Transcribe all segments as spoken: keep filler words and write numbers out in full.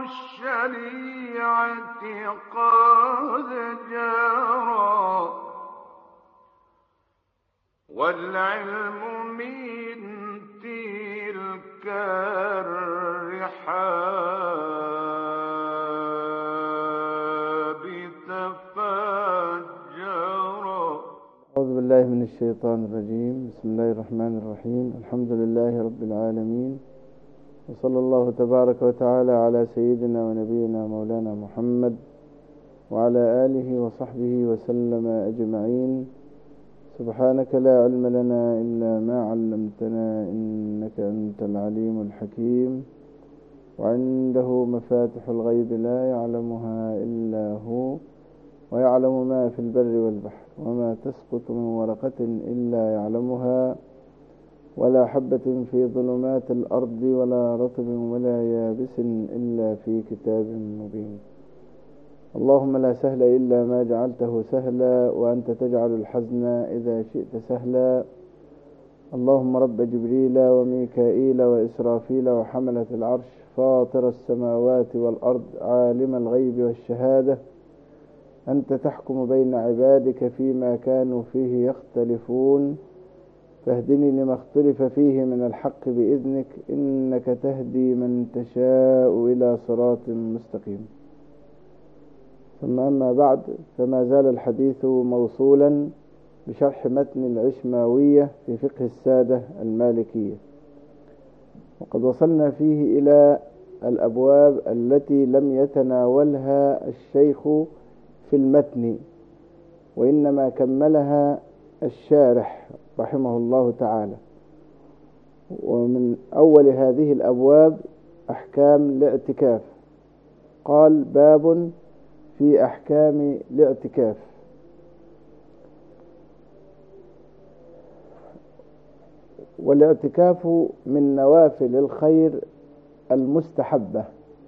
الشريعة قد جرى، والعلم من تلك الرحاب تفجرا. أعوذ بالله من الشيطان الرجيم. بسم الله الرحمن الرحيم. الحمد لله رب العالمين، وصلى الله تبارك وتعالى على سيدنا ونبينا مولانا محمد وعلى آله وصحبه وسلم أجمعين. سبحانك لا علم لنا إلا ما علمتنا، إنك أنت العليم الحكيم. وعنده مفاتح الغيب لا يعلمها إلا هو، ويعلم ما في البر والبحر، وما تسقط من ورقة إلا يعلمها، ولا حبة في ظلمات الأرض ولا رطب ولا يابس إلا في كتاب مبين. اللهم لا سهل إلا ما جعلته سهلا، وأنت تجعل الحزن إذا شئت سهلا. اللهم رب جبريل وميكائيل وإسرافيل وحملة العرش، فاطر السماوات والأرض، عالم الغيب والشهادة، أنت تحكم بين عبادك فيما كانوا فيه يختلفون، فاهدني لما اختلف فيه من الحق بإذنك، إنك تهدي من تشاء إلى صراط مستقيم. ثم أما بعد، فما زال الحديث موصولا بشرح متن العشماوية في فقه السادة المالكية، وقد وصلنا فيه إلى الأبواب التي لم يتناولها الشيخ في المتن، وإنما كملها الشارح رحمه الله تعالى. ومن أول هذه الأبواب أحكام الاعتكاف. قال: باب في أحكام الاعتكاف. والاعتكاف من نوافل الخير المستحبة،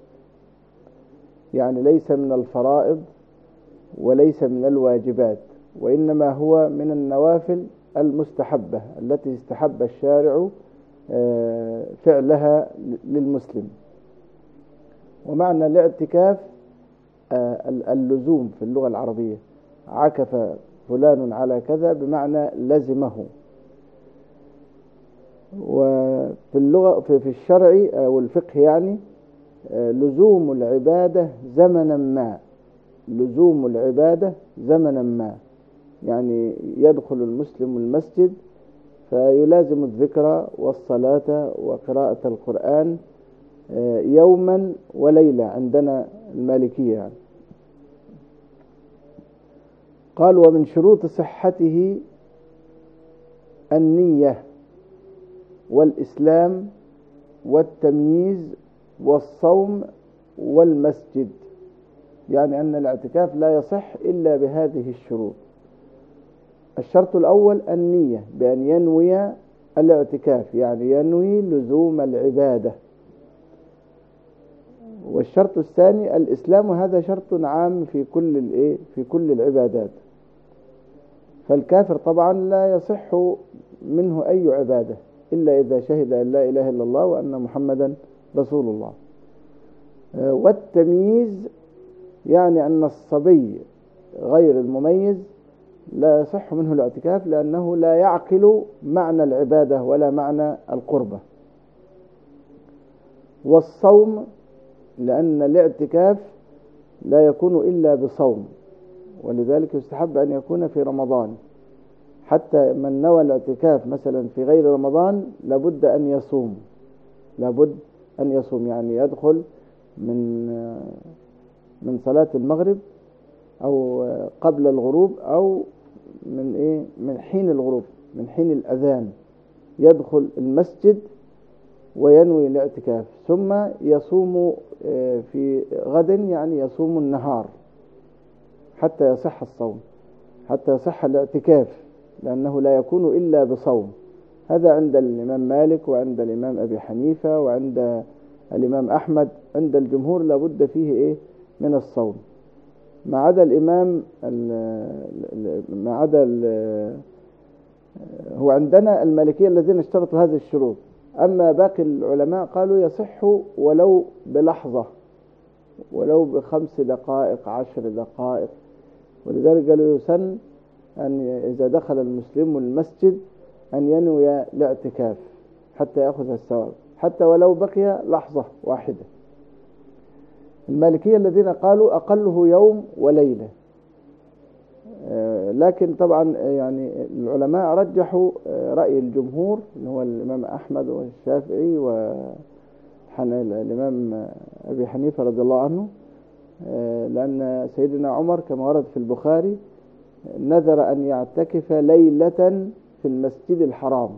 يعني ليس من الفرائض وليس من الواجبات، وإنما هو من النوافل المستحبة التي استحب الشارع فعلها للمسلم. ومعنى الاعتكاف اللزوم في اللغة العربية. عكف فلان على كذا بمعنى لزمه. وفي اللغة في الشرع أو الفقه يعني لزوم العبادة زمنا ما، لزوم العبادة زمنا ما، يعني يدخل المسلم المسجد فيلازم الذكر والصلاة وقراءة القرآن يوما وليلة عندنا المالكية يعني. قال: ومن شروط صحته النية والإسلام والتمييز والصوم والمسجد، يعني أن الاعتكاف لا يصح إلا بهذه الشروط. الشرط الأول النية، بأن ينوي الاعتكاف، يعني ينوي لزوم العبادة. والشرط الثاني الإسلام، وهذا شرط عام في كل الإيه في كل العبادات. فالكافر طبعا لا يصح منه أي عبادة إلا إذا شهد أن لا إله إلا الله وأن محمدا رسول الله. والتمييز يعني أن الصبي غير المميز لا يصح منه الاعتكاف، لأنه لا يعقل معنى العبادة ولا معنى القربة. والصوم، لأن الاعتكاف لا يكون إلا بصوم، ولذلك يستحب أن يكون في رمضان. حتى من نوى الاعتكاف مثلا في غير رمضان لابد أن يصوم، لابد أن يصوم، يعني يدخل من من صلاة المغرب أو قبل الغروب أو من إيه من حين الغروب، من حين الأذان، يدخل المسجد وينوي الاعتكاف، ثم يصوم في غد، يعني يصوم النهار حتى يصح الصوم، حتى يصح الاعتكاف، لأنه لا يكون إلا بصوم. هذا عند الإمام مالك وعند الإمام أبي حنيفة وعند الإمام أحمد. عند الجمهور لابد فيه إيه من الصوم، ما عدا الإمام ما عدا هو عندنا المالكية الذين اشترطوا هذه الشروط. أما باقي العلماء قالوا يصح ولو بلحظة، ولو بخمس دقائق عشر دقائق. ولذلك قالوا يسن أن إذا دخل المسلم المسجد أن ينوي الاعتكاف حتى يأخذ الثواب، حتى ولو بقي لحظة واحدة. المالكية الذين قالوا أقله يوم وليلة، لكن طبعا يعني العلماء رجحوا رأي الجمهور اللي هو الإمام أحمد والشافعي والإمام أبي حنيفة رضي الله عنه، لأن سيدنا عمر كما ورد في البخاري نذر أن يعتكف ليلة في المسجد الحرام،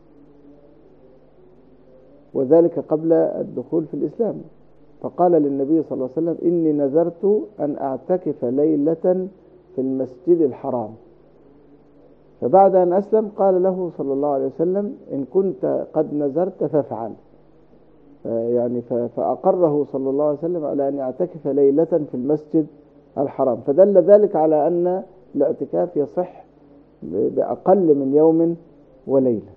وذلك قبل الدخول في الإسلام، فقال للنبي صلى الله عليه وسلم إني نذرت أن أعتكف ليلة في المسجد الحرام. فبعد أن أسلم قال له صلى الله عليه وسلم إن كنت قد نذرت فافعل، يعني فأقره صلى الله عليه وسلم على أن يعتكف ليلة في المسجد الحرام، فدل ذلك على أن الاعتكاف يصح بأقل من يوم وليلة.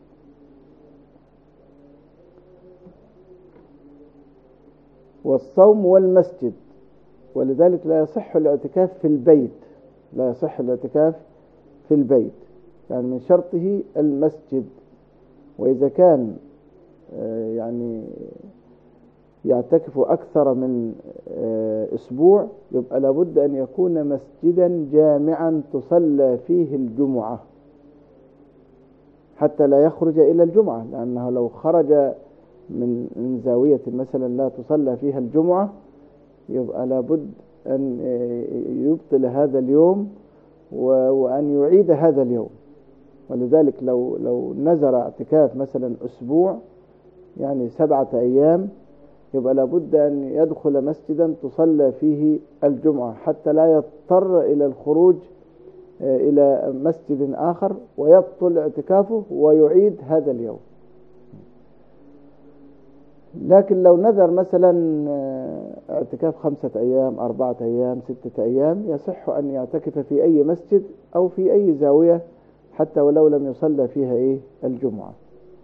والصوم والمسجد، ولذلك لا يصح الاعتكاف في البيت، لا يصح الاعتكاف في البيت، يعني من شرطه المسجد. وإذا كان يعني يعتكف أكثر من أسبوع يبقى لابد أن يكون مسجدا جامعا تصلى فيه الجمعة حتى لا يخرج إلى الجمعة، لأنه لو خرج من زاوية مثلا لا تصلى فيها الجمعة يبقى لابد أن يبطل هذا اليوم وأن يعيد هذا اليوم. ولذلك لو لو نذر اعتكاف مثلا أسبوع يعني سبعة أيام يبقى لابد أن يدخل مسجدا تصلى فيه الجمعة حتى لا يضطر إلى الخروج إلى مسجد آخر ويبطل اعتكافه ويعيد هذا اليوم. لكن لو نذر مثلا اعتكاف خمسة أيام أربعة أيام ستة أيام يصح أن يعتكف في أي مسجد أو في أي زاوية حتى ولو لم يصلى فيها إيه الجمعة.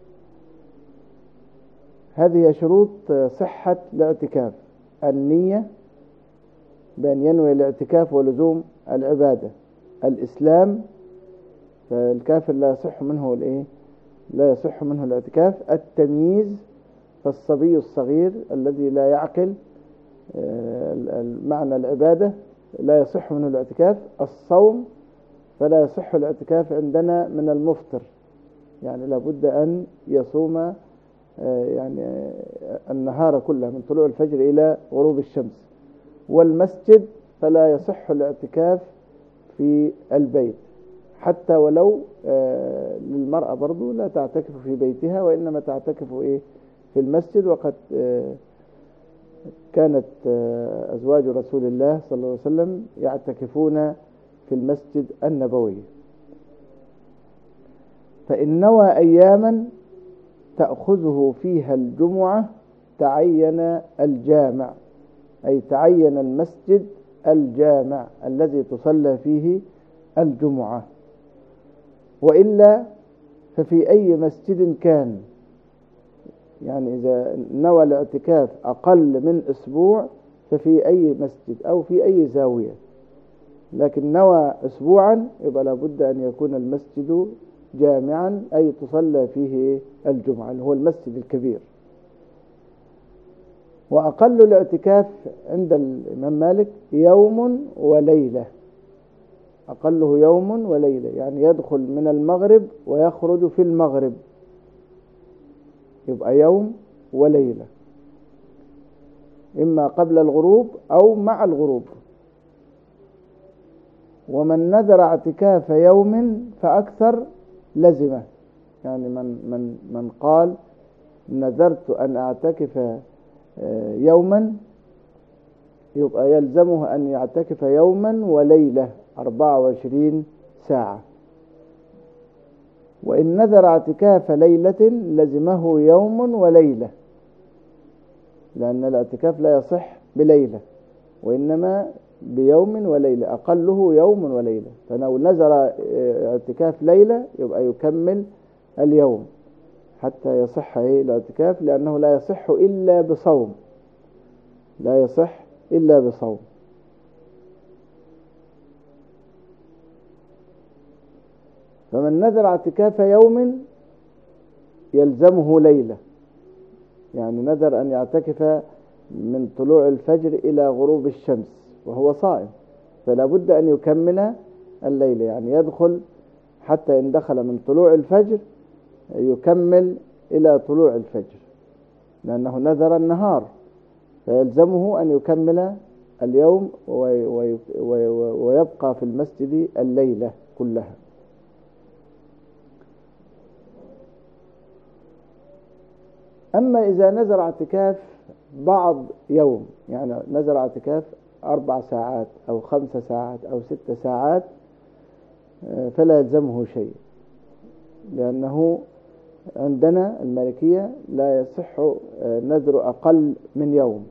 هذه شروط صحة الاعتكاف: النية بأن ينوي الاعتكاف ولزوم العبادة، الإسلام فالكافر لا يصح منه الإيه لا يصح منه الاعتكاف، التمييز فالصبي الصغير الذي لا يعقل معنى العبادة لا يصح منه الاعتكاف، الصوم فلا يصح الاعتكاف عندنا من المفطر، يعني لابد أن يصوم يعني النهار كله من طلوع الفجر إلى غروب الشمس، والمسجد فلا يصح الاعتكاف في البيت حتى ولو للمرأة برضو لا تعتكف في بيتها وإنما تعتكف إيه في المسجد. وقد كانت أزواج رسول الله صلى الله عليه وسلم يعتكفون في المسجد النبوي. فإن نوى أياما تأخذه فيها الجمعة تعين الجامع، أي تعين المسجد الجامع الذي تصلى فيه الجمعة، وإلا ففي أي مسجد كان، يعني إذا نوى الاعتكاف أقل من أسبوع ففي أي مسجد أو في أي زاوية، لكن نوى أسبوعا يبقى لابد أن يكون المسجد جامعا أي تصلى فيه الجمعة اللي هو المسجد الكبير. وأقل الاعتكاف عند الإمام مالك يوم وليلة، أقله يوم وليلة، يعني يدخل من المغرب ويخرج في المغرب، يبقى يوم وليلة، إما قبل الغروب أو مع الغروب. ومن نذر اعتكاف يوم فأكثر لزمه، يعني من من من قال نذرت أن أعتكف يوما يبقى يلزمه أن يعتكف يوما وليلة أربعة وعشرين ساعة. وإن نذر اعتكاف ليلة لزمه يوم وليلة، لأن الاعتكاف لا يصح بليلة وإنما بيوم وليلة، أقله يوم وليلة. فلو نذر اعتكاف ليلة يبقى يكمل اليوم حتى يصح الاعتكاف، لأنه لا يصح إلا بصوم، لا يصح إلا بصوم. فمن نذر اعتكاف يوم يلزمه ليلة، يعني نذر أن يعتكف من طلوع الفجر إلى غروب الشمس وهو صائم، فلا بد أن يكمل الليلة، يعني يدخل حتى إن دخل من طلوع الفجر يكمل إلى طلوع الفجر، لأنه نذر النهار، فيلزمه أن يكمل اليوم ويبقى في المسجد الليلة كلها. أما إذا نذر اعتكاف بعض يوم، يعني نذر اعتكاف أربع ساعات أو خمس ساعات أو ست ساعات، فلا يلزمه شيء، لأنه عندنا المالكية لا يصح نذر أقل من يوم.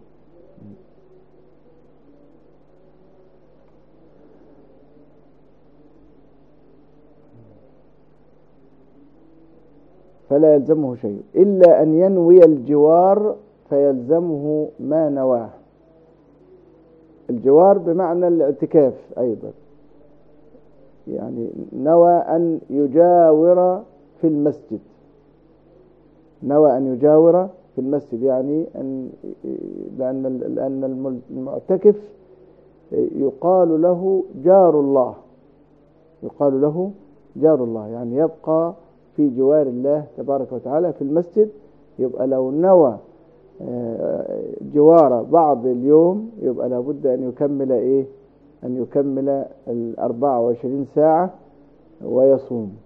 فلا يلزمه شيء إلا أن ينوي الجوار فيلزمه ما نواه. الجوار بمعنى الاعتكاف أيضا، يعني نوى أن يجاور في المسجد، نوى أن يجاور في المسجد، يعني أن لأن لأن المعتكف يقال له جار الله، يقال له جار الله، يعني يبقى في جوار الله تبارك وتعالى في المسجد. يبقى لو نوى جوار بعض اليوم يبقى لابد أن يكمل إيه؟ أن يكمل الأربعة وعشرين ساعة ويصوم.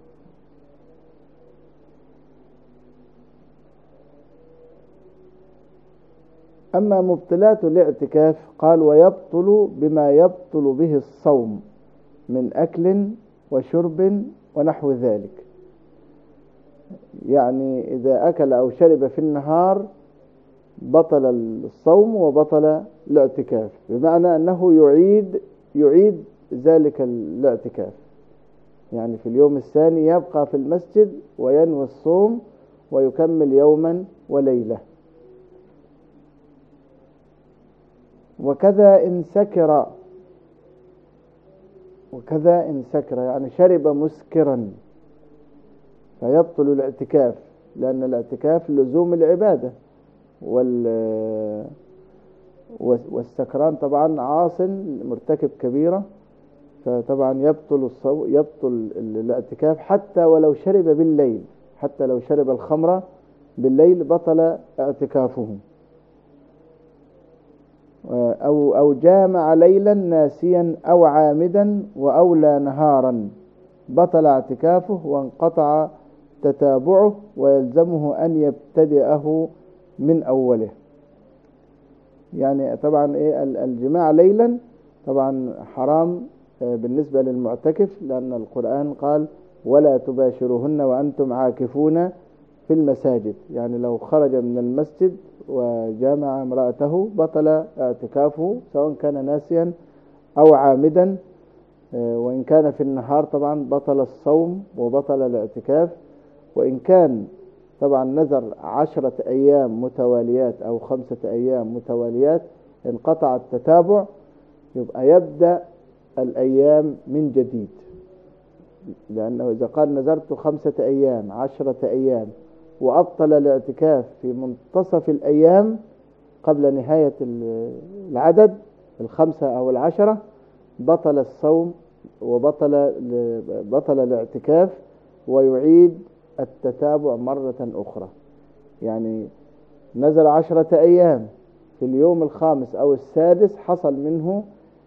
أما مبطلات الاعتكاف قال ويبطل بما يبطل به الصوم من أكل وشرب ونحو ذلك، يعني إذا أكل أو شرب في النهار بطل الصوم وبطل الاعتكاف، بمعنى أنه يعيد يعيد ذلك الاعتكاف، يعني في اليوم الثاني يبقى في المسجد وينوي الصوم ويكمل يوما وليلة. وكذا إن سكر، وكذا إن سكر يعني شرب مسكرا فيبطل الاعتكاف، لأن الاعتكاف لزوم العبادة، والسكران طبعا عاص مرتكب كبيرة، فطبعا يبطل الصو... يبطل الاعتكاف حتى ولو شرب بالليل، حتى لو شرب الخمر بالليل بطل اعتكافه. أو أو جامع ليلا ناسيا أو عامدا وأولى نهارا بطل اعتكافه وانقطع تتابعه ويلزمه أن يبتدئه من أوله. يعني طبعا إيه الجماع ليلا طبعا حرام بالنسبة للمعتكف، لأن القرآن قال ولا تباشروهن وأنتم عاكفون في المساجد، يعني لو خرج من المسجد وجامع امرأته بطل اعتكافه سواء كان ناسيا أو عامدا، وإن كان في النهار طبعا بطل الصوم وبطل الاعتكاف. وإن كان طبعا نذر عشرة أيام متواليات أو خمسة أيام متواليات انقطع التتابع، يبقى يبدأ الأيام من جديد، لأنه إذا قال نذرت خمسة أيام عشرة أيام وأبطل الاعتكاف في منتصف الأيام قبل نهاية العدد الخمسة أو العشرة بطل الصوم وبطل بطل الاعتكاف ويعيد التتابع مرة أخرى. يعني نزل عشرة أيام في اليوم الخامس أو السادس حصل منه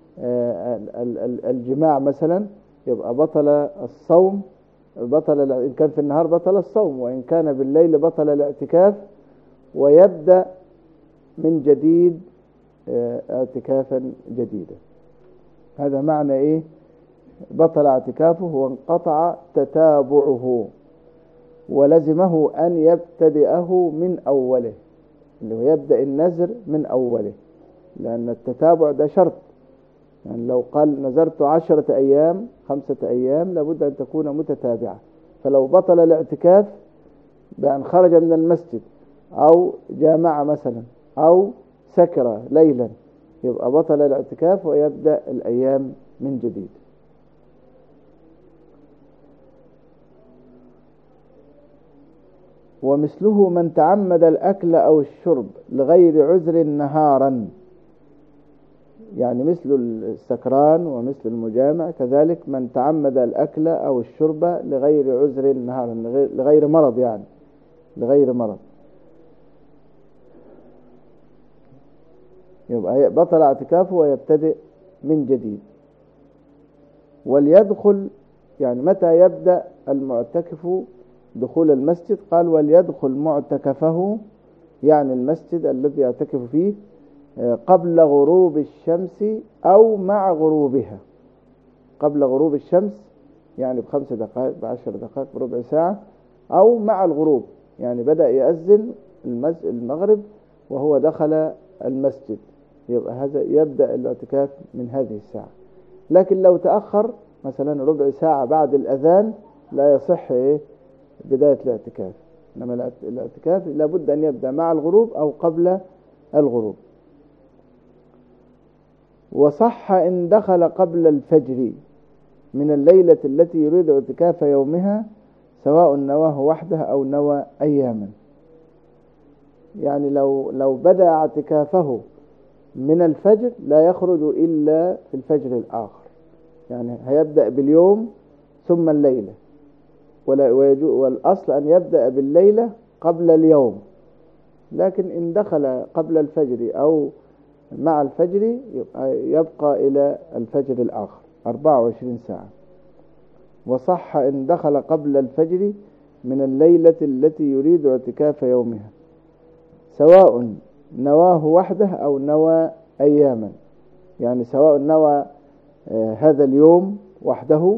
الجماع مثلا، يبقى بطل الصوم، بطل إن كان في النهار بطل الصوم، وإن كان بالليل بطل الاعتكاف، ويبدأ من جديد اعتكافا جديدا. هذا معنى إيه؟ بطل اعتكافه وانقطع تتابعه، ولزمه أن يبتدئه من أوله، اللي هو يبدأ النذر من أوله، لأن التتابع ده شرط. يعني لو قال نذرت عشرة أيام خمسة أيام لابد أن تكون متتابعة، فلو بطل الاعتكاف بأن خرج من المسجد أو جامع مثلا أو سكر ليلا يبقى بطل الاعتكاف ويبدأ الأيام من جديد. ومثله من تعمد الأكل أو الشرب لغير عذر نهارا، يعني مثل السكران ومثل المجامع كذلك من تعمد الأكل أو الشرب لغير عذر نهارا، لغير مرض، يعني لغير مرض، يبقى بطل اعتكافه ويبتدئ من جديد. وليدخل، يعني متى يبدأ المعتكف دخول المسجد؟ قال وليدخل معتكفه، يعني المسجد الذي يعتكف فيه، قبل غروب الشمس أو مع غروبها. قبل غروب الشمس يعني بخمس دقائق، بعشر دقائق، بربع ساعة، أو مع الغروب، يعني بدأ يأذن المغرب وهو دخل المسجد، يبقى هذا يبدأ الاعتكاف من هذه الساعة. لكن لو تأخر مثلا ربع ساعة بعد الأذان لا يصح إيه بداية الاعتكاف، إنما الاعتكاف لابد أن يبدأ مع الغروب أو قبل الغروب. وصح إن دخل قبل الفجر من الليلة التي يريد اعتكاف يومها، سواء نواه وحده أو نوى أياما. يعني لو لو بدأ اعتكافه من الفجر لا يخرج إلا في الفجر الآخر، يعني هيبدأ باليوم ثم الليلة، والأصل أن يبدأ بالليلة قبل اليوم. لكن إن دخل قبل الفجر أو مع الفجر يبقى إلى الفجر الآخر أربعة وعشرين ساعة. وصح إن دخل قبل الفجر من الليلة التي يريد اعتكاف يومها، سواء نواه وحده أو نوى أياما، يعني سواء نوى هذا اليوم وحده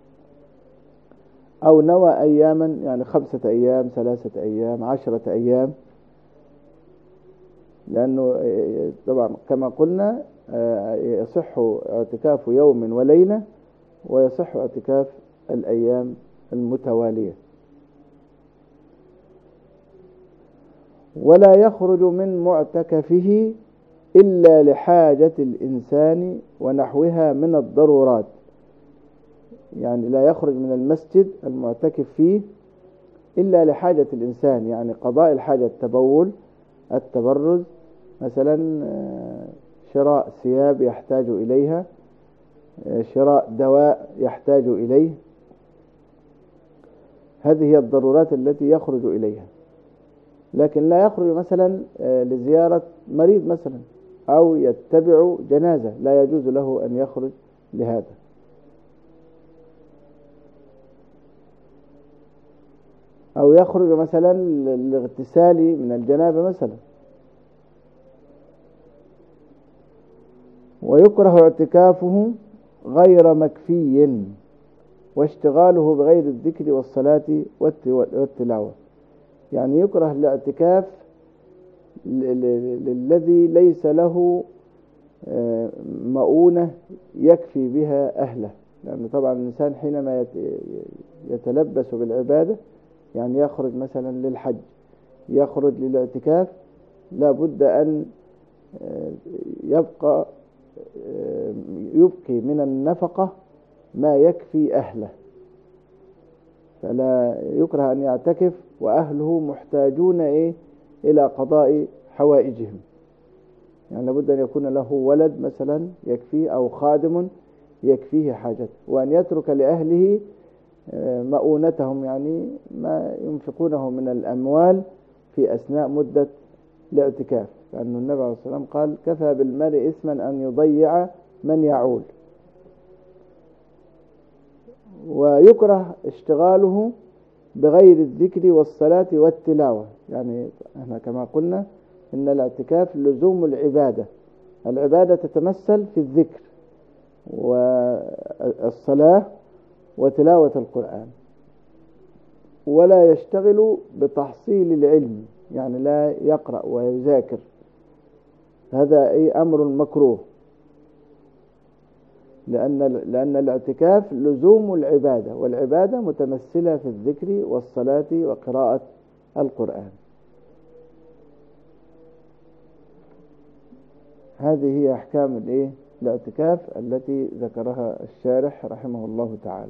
أو نوى أياما، يعني خمسة أيام، ثلاثة أيام، عشرة أيام. لأنه طبعا كما قلنا يصح اعتكاف يوم وليلة، ويصح اعتكاف الأيام المتوالية. ولا يخرج من معتكفه إلا لحاجة الإنسان ونحوها من الضرورات، يعني لا يخرج من المسجد المعتكف فيه إلا لحاجة الإنسان، يعني قضاء الحاجة، التبول، التبرز، مثلا شراء ثياب يحتاج إليها، شراء دواء يحتاج إليه، هذه هي الضرورات التي يخرج إليها. لكن لا يخرج مثلا لزيارة مريض مثلا أو يتبع جنازة، لا يجوز له أن يخرج لهذا. أو يخرج مثلا للاغتسال من الجنابة مثلا. ويكره اعتكافه غير مكفي واشتغاله بغير الذكر والصلاة والتلاوة، يعني يكره الاعتكاف للذي ليس له مؤونة يكفي بها أهله، لأن طبعا الإنسان حينما يتلبس بالعبادة، يعني يخرج مثلا للحج، يخرج للاعتكاف، لا بد أن يبقى يبقي من النفقة ما يكفي أهله، فلا يكره أن يعتكف وأهله محتاجون إيه إلى قضاء حوائجهم، يعني لابد أن يكون له ولد مثلا يكفيه أو خادم يكفيه حاجته، وأن يترك لأهله مؤونتهم، يعني ما ينفقونه من الأموال في أثناء مدة الاعتكاف، لأن النبي عليه الصلاة والسلام قال كفى بالمرء إثما أن يضيع من يعول. ويكره اشتغاله بغير الذكر والصلاة والتلاوة، يعني احنا كما قلنا إن الاعتكاف لزوم العبادة، العبادة تتمثل في الذكر والصلاة وتلاوة القرآن. ولا يشتغل بتحصيل العلم، يعني لا يقرأ ويذاكر، هذا أي أمر مكروه، لأن لأن الاعتكاف لزوم العبادة، والعبادة متمثلة في الذكر والصلاة وقراءة القرآن. هذه هي أحكام الإيه الاعتكاف التي ذكرها الشارح رحمه الله تعالى.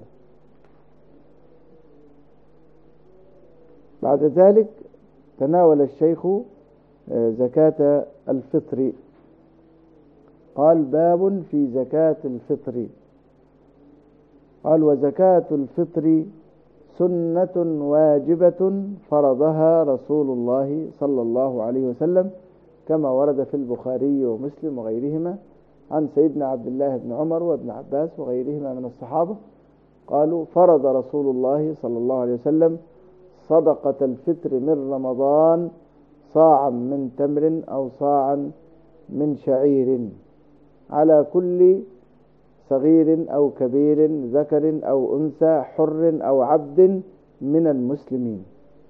بعد ذلك تناول الشيخ زكاة الفطر، قال: باب في زكاة الفطر. قال: وزكاة الفطر سنة واجبة فرضها رسول الله صلى الله عليه وسلم، كما ورد في البخاري ومسلم وغيرهما عن سيدنا عبد الله بن عمر وابن عباس وغيرهما من الصحابة، قالوا: فرض رسول الله صلى الله عليه وسلم صدقة الفطر من رمضان صاعا من تمر أو صاعا من شعير على كل صغير أو كبير ذكر أو أنثى حر أو عبد من المسلمين.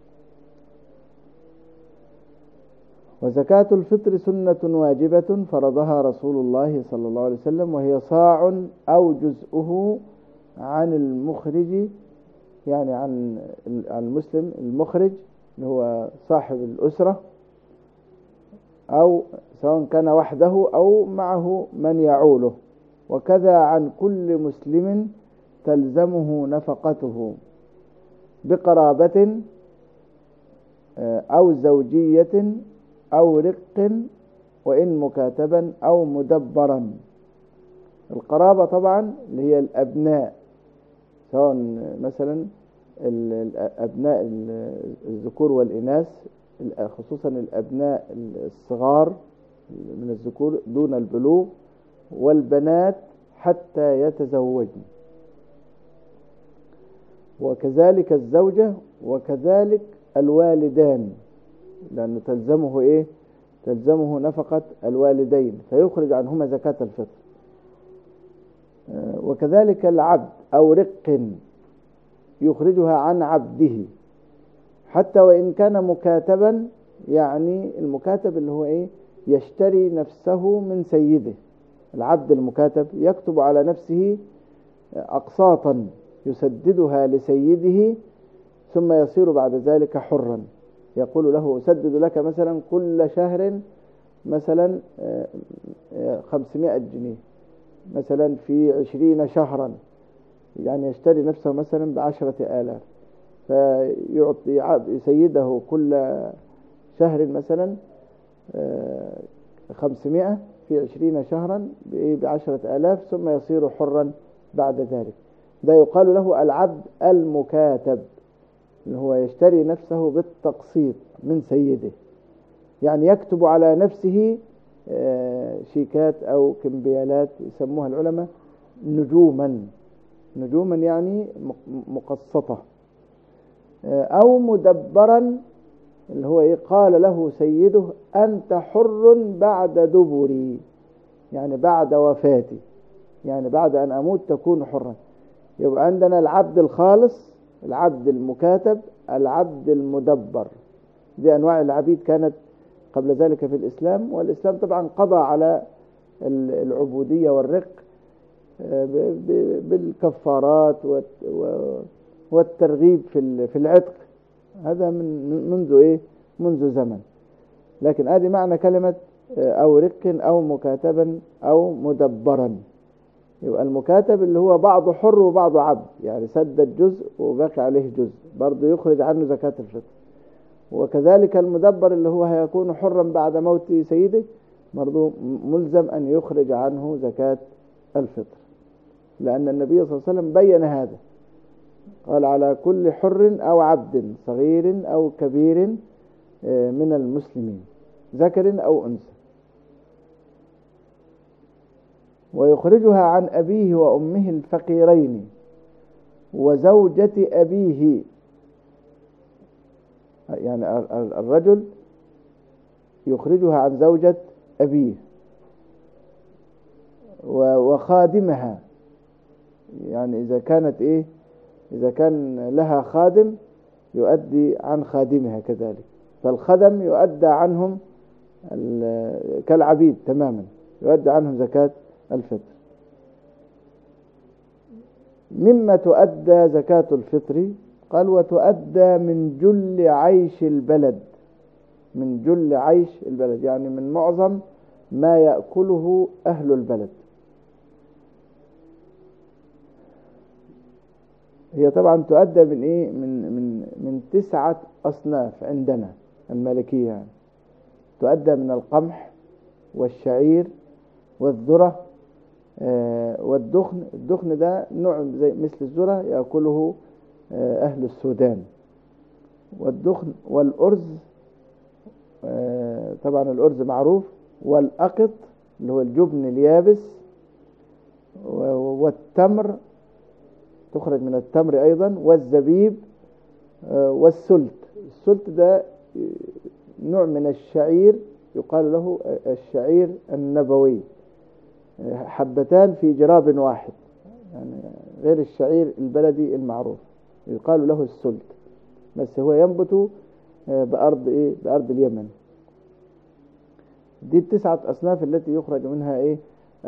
وزكاة الفطر سنة واجبة فرضها رسول الله صلى الله عليه وسلم، وهي صاع أو جزءه عن المخرج، يعني عن المسلم المخرج اللي هو صاحب الأسرة، أو سواء كان وحده أو معه من يعوله، وكذا عن كل مسلم تلزمه نفقته بقرابة أو زوجية أو رق، وإن مكاتبا أو مدبرا. القرابة طبعا اللي هي الأبناء، سواء مثلا الأبناء الذكور والإناث، خصوصا الأبناء الصغار من الذكور دون البلوغ، والبنات حتى يتزوجن، وكذلك الزوجة، وكذلك الوالدان، لأن تلزمه إيه؟ تلزمه نفقة الوالدين فيخرج عنهما زكاة الفطر. وكذلك العبد أو رق يخرجها عن عبده حتى وإن كان مكاتبا، يعني المكاتب اللي هو إيه؟ يشتري نفسه من سيده. العبد المكاتب يكتب على نفسه أقساطا يسددها لسيده، ثم يصير بعد ذلك حرا، يقول له: أسدد لك مثلا كل شهر مثلا خمسمائة جنيه مثلا في عشرين شهرا، يعني يشتري نفسه مثلا بعشرة آلاف، فيعطي سيده كل شهر مثلا خمسمائة في عشرين شهرا بعشرة آلاف، ثم يصير حرا بعد ذلك. ده يقال له العبد المكاتب، اللي هو يشتري نفسه بالتقسيط من سيده، يعني يكتب على نفسه شيكات أو كمبيالات يسموها العلماء نجوما، نجوما يعني مقسطة، أو مدبرا اللي هو قال له سيده: أنت حر بعد دبري، يعني بعد وفاتي، يعني بعد أن أموت تكون حرا. يبقى عندنا العبد الخالص، العبد المكاتب، العبد المدبر. دي أنواع العبيد كانت قبل ذلك في الإسلام، والإسلام طبعا قضى على العبودية والرق بالكفارات والترغيب في العتق، هذا من منذ إيه؟ منذ زمن. لكن هذه معنى كلمة أو رق أو مكاتبا أو مدبرا. يبقى المكاتب اللي هو بعضه حر وبعضه عبد، يعني سدد جزء وباقي عليه جزء، برضه يخرج عنه زكاة الفطر. وكذلك المدبر اللي هو هيكون حرا بعد موت سيده، برضه ملزم أن يخرج عنه زكاة الفطر، لأن النبي صلى الله عليه وسلم بين هذا، قال: على كل حر أو عبد صغير أو كبير من المسلمين ذكر أو أنثى. ويخرجها عن أبيه وأمه الفقيرين وزوجة أبيه، يعني الرجل يخرجها عن زوجة أبيه وخادمها، يعني إذا كانت إيه؟ إذا كان لها خادم يؤدي عن خادمها كذلك، فالخدم يؤدى عنهم كالعبيد تماما، يؤدى عنهم زكاة الفطر. مما تؤدى زكاة الفطر، قال: وتؤدى من جل عيش البلد، من جل عيش البلد، يعني من معظم ما يأكله أهل البلد. هي طبعا تؤدى من إيه من من من تسعة أصناف عندنا المالكية، يعني تؤدى من القمح والشعير والذرة آه والدخن. الدخن ده نوع زي مثل الذرة يأكله آه أهل السودان. والدخن والأرز، آه طبعا الأرز معروف، والأقط اللي هو الجبن اليابس، والتمر تخرج من التمر أيضا، والزبيب آه والسلت. السلت ده نوع من الشعير يقال له الشعير النبوي، حبتان في جراب واحد، يعني غير الشعير البلدي المعروف يقال له السلت، بس هو ينبت بأرض إيه بأرض اليمن. دي التسعة أصناف التي يخرج منها إيه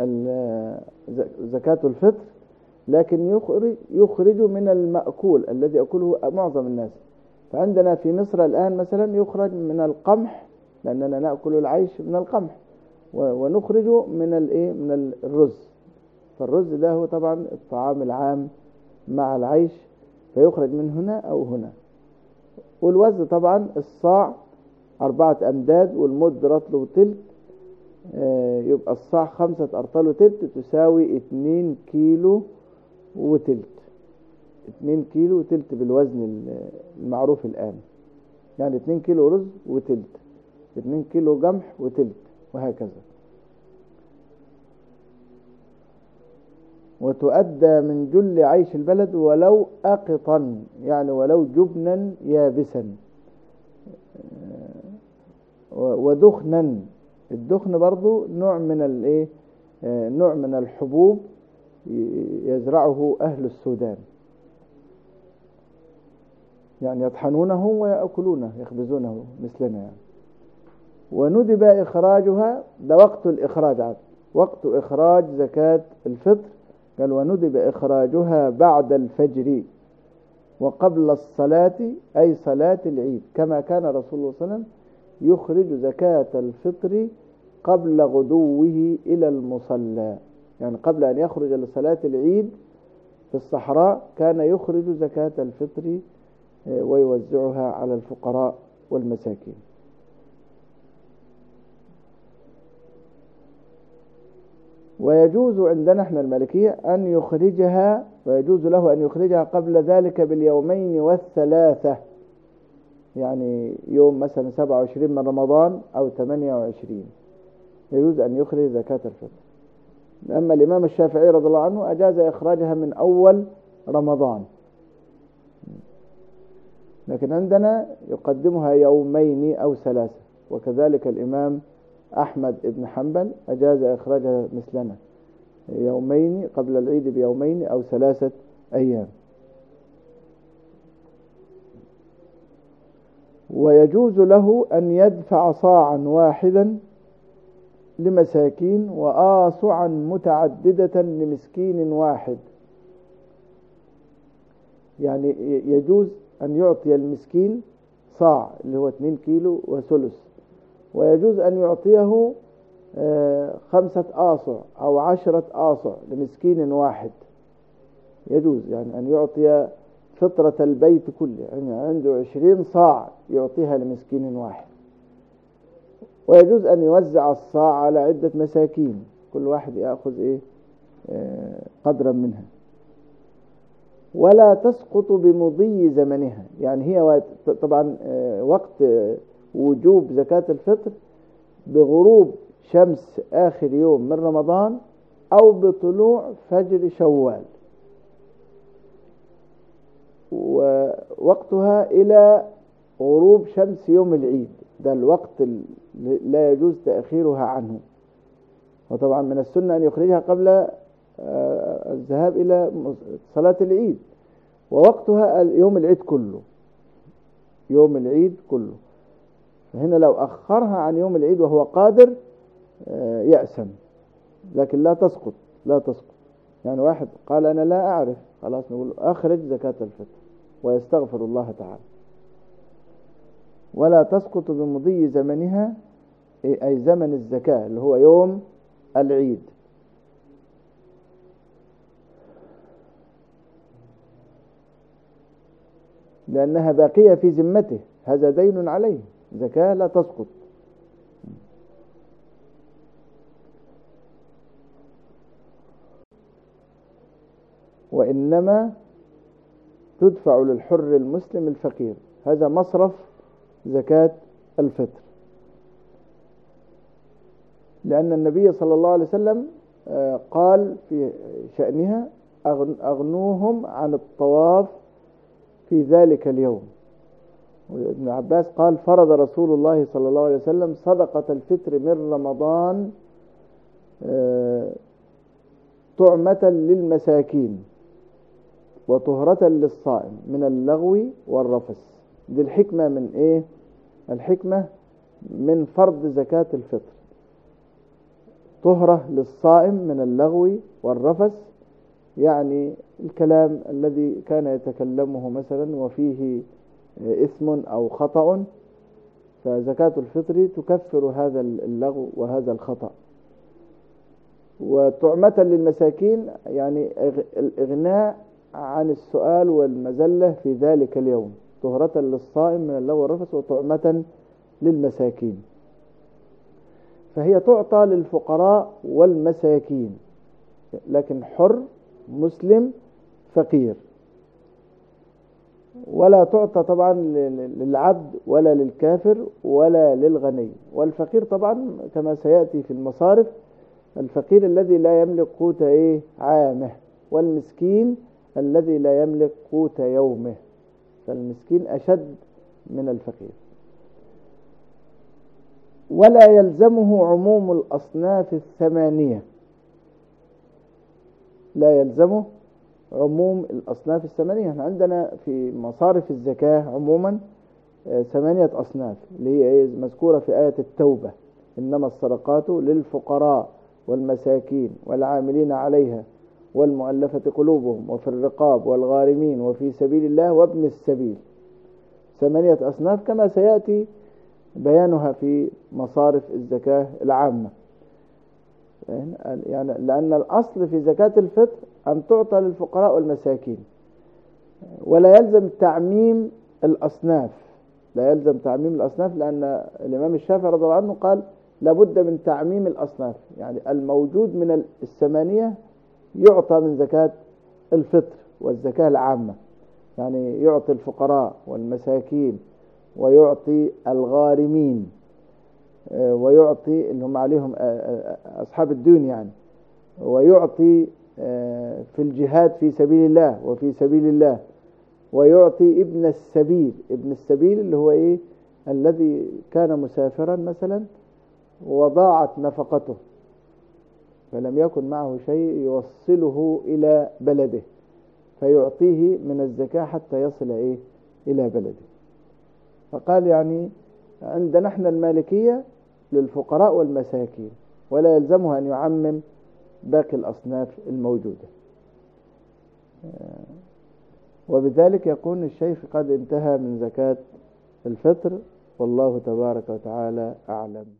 زكاة الفطر، لكن يخرج يخرج من المأكول الذي يأكله معظم الناس. فعندنا في مصر الآن مثلا يخرج من القمح، لأننا نأكل العيش من القمح، ونخرج من الايه من الرز. فالرز ده هو طبعا الطعام العام مع العيش، فيخرج من هنا أو هنا. والوزن طبعا الصاع أربعة أمداد، والمد رطل وتلت، يبقى الصاع خمسة أرطال وتلت تساوي اتنين كيلو وتلت. اتنين كيلو وتلت بالوزن المعروف الآن، يعني اتنين كيلو رز وتلت، اتنين كيلو قمح وتلت، وهكذا. وتؤدى من جل عيش البلد ولو أقطا، يعني ولو جبنا يابسا. ودخنا، الدخن برضو نوع من الايه نوع من الحبوب يزرعه أهل السودان، يعني يطحنونه ويأكلونه يخبزونه مثلنا يعني. وندب إخراجها، ده وقت الإخراج عاد، وقت إخراج زكاة الفطر. قال وندب إخراجها بعد الفجر وقبل الصلاة، أي صلاة العيد، كما كان رسول الله صلى الله عليه وسلم يخرج زكاة الفطر قبل غدوه إلى المصلى، يعني قبل أن يخرج لصلاة العيد في الصحراء كان يخرج زكاة الفطر ويوزعها على الفقراء والمساكين. ويجوز عندنا احنا المالكية أن يخرجها، ويجوز له أن يخرجها قبل ذلك باليومين والثلاثة، يعني يوم مثلا سبعة وعشرين من رمضان أو ثمانية وعشرين يجوز أن يخرج زكاة الفطر. أما الإمام الشافعي رضي الله عنه أجاز إخراجها من أول رمضان، لكن عندنا يقدمها يومين أو ثلاثة. وكذلك الإمام أحمد بن حنبل أجاز إخراجها مثلنا يومين قبل العيد بيومين أو ثلاثة أيام. ويجوز له أن يدفع صاعا واحدا لمساكين وآصعا متعددة لمسكين واحد، يعني يجوز أن يعطي المسكين صاع اللي هو اتنين كيلو وثلث، ويجوز أن يعطيه خمسة آصع أو عشرة آصع لمسكين واحد. يجوز يعني أن يعطي فطرة البيت كله، يعني عنده عشرين صاع يعطيها لمسكين واحد. ويجوز أن يوزع الصاع على عدة مساكين، كل واحد يأخذ إيه قدرا منها. ولا تسقط بمضي زمنها، يعني هي طبعا وقت وجوب زكاة الفطر بغروب شمس آخر يوم من رمضان أو بطلوع فجر شوال، ووقتها إلى غروب شمس يوم العيد، ده الوقت لا يجوز تأخيرها عنه. وطبعا من السنة أن يخرجها قبل الذهاب إلى صلاة العيد، ووقتها يوم العيد كله، يوم العيد كله. فهنا لو أخرها عن يوم العيد وهو قادر يأسم، لكن لا تسقط لا تسقط. يعني واحد قال أنا لا أعرف، خلاص نقول أخرج زكاة الفطر ويستغفر الله تعالى. ولا تسقط بمضي زمنها أي زمن الزكاة اللي هو يوم العيد. لأنها باقية في ذمته، هذا دين عليه، زكاة لا تسقط. وإنما تدفع للحر المسلم الفقير، هذا مصرف زكاة الفطر. لأن النبي صلى الله عليه وسلم قال في شأنها: أغنوهم عن الطواف في ذلك اليوم. وابن عباس قال: فرض رسول الله صلى الله عليه وسلم صدقة الفطر من رمضان طعمة للمساكين وطهرة للصائم من اللغو والرفث. دي الحكمة من إيه؟ الحكمة من فرض زكاة الفطر: طهرة للصائم من اللغو والرفث، يعني الكلام الذي كان يتكلمه مثلا وفيه إثم أو خطأ، فزكاة الفطر تكفر هذا اللغو وهذا الخطأ. وطعمة للمساكين يعني الإغناء عن السؤال والمزلة في ذلك اليوم، طهرة للصائم من اللغو والرفث وطعمة للمساكين. فهي تعطى للفقراء والمساكين، لكن حر مسلم فقير، ولا تعطى طبعا للعبد ولا للكافر ولا للغني. والفقير طبعا كما سيأتي في المصارف: الفقير الذي لا يملك قوت إيه عامه، والمسكين الذي لا يملك قوت يومه، فالمسكين أشد من الفقير. ولا يلزمه عموم الأصناف الثمانية، لا يلزمه عموم الأصناف الثمانية. احنا عندنا في مصارف الزكاة عموما ثمانية أصناف، اللي هي مذكورة في آية التوبة: إنما الصدقات للفقراء والمساكين والعاملين عليها والمؤلفة قلوبهم وفي الرقاب والغارمين وفي سبيل الله وابن السبيل. ثمانية أصناف كما سيأتي بيانها في مصارف الزكاة العامة. يعني لأن الأصل في زكاة الفطر أن تعطى للفقراء والمساكين، ولا يلزم تعميم الأصناف، لا يلزم تعميم الأصناف، لأن الإمام الشافعي رضي الله عنه قال: لابد من تعميم الأصناف، يعني الموجود من الثمانية يعطى من زكاة الفطر والزكاة العامة، يعني يعطي الفقراء والمساكين ويعطي الغارمين ويعطي اللي هم عليهم أصحاب الدين يعني، ويعطي في الجهاد في سبيل الله وفي سبيل الله، ويعطي ابن السبيل. ابن السبيل اللي هو إيه؟ الذي كان مسافرا مثلا وضاعت نفقته فلم يكن معه شيء يوصله إلى بلده، فيعطيه من الزكاة حتى يصل إيه؟ إلى بلده. فقال يعني عندنا احنا المالكية للفقراء والمساكين، ولا يلزمه أن يعمم باقي الأصناف الموجودة. وبذلك يكون الشيخ قد انتهى من زكاة الفطر، والله تبارك وتعالى أعلم.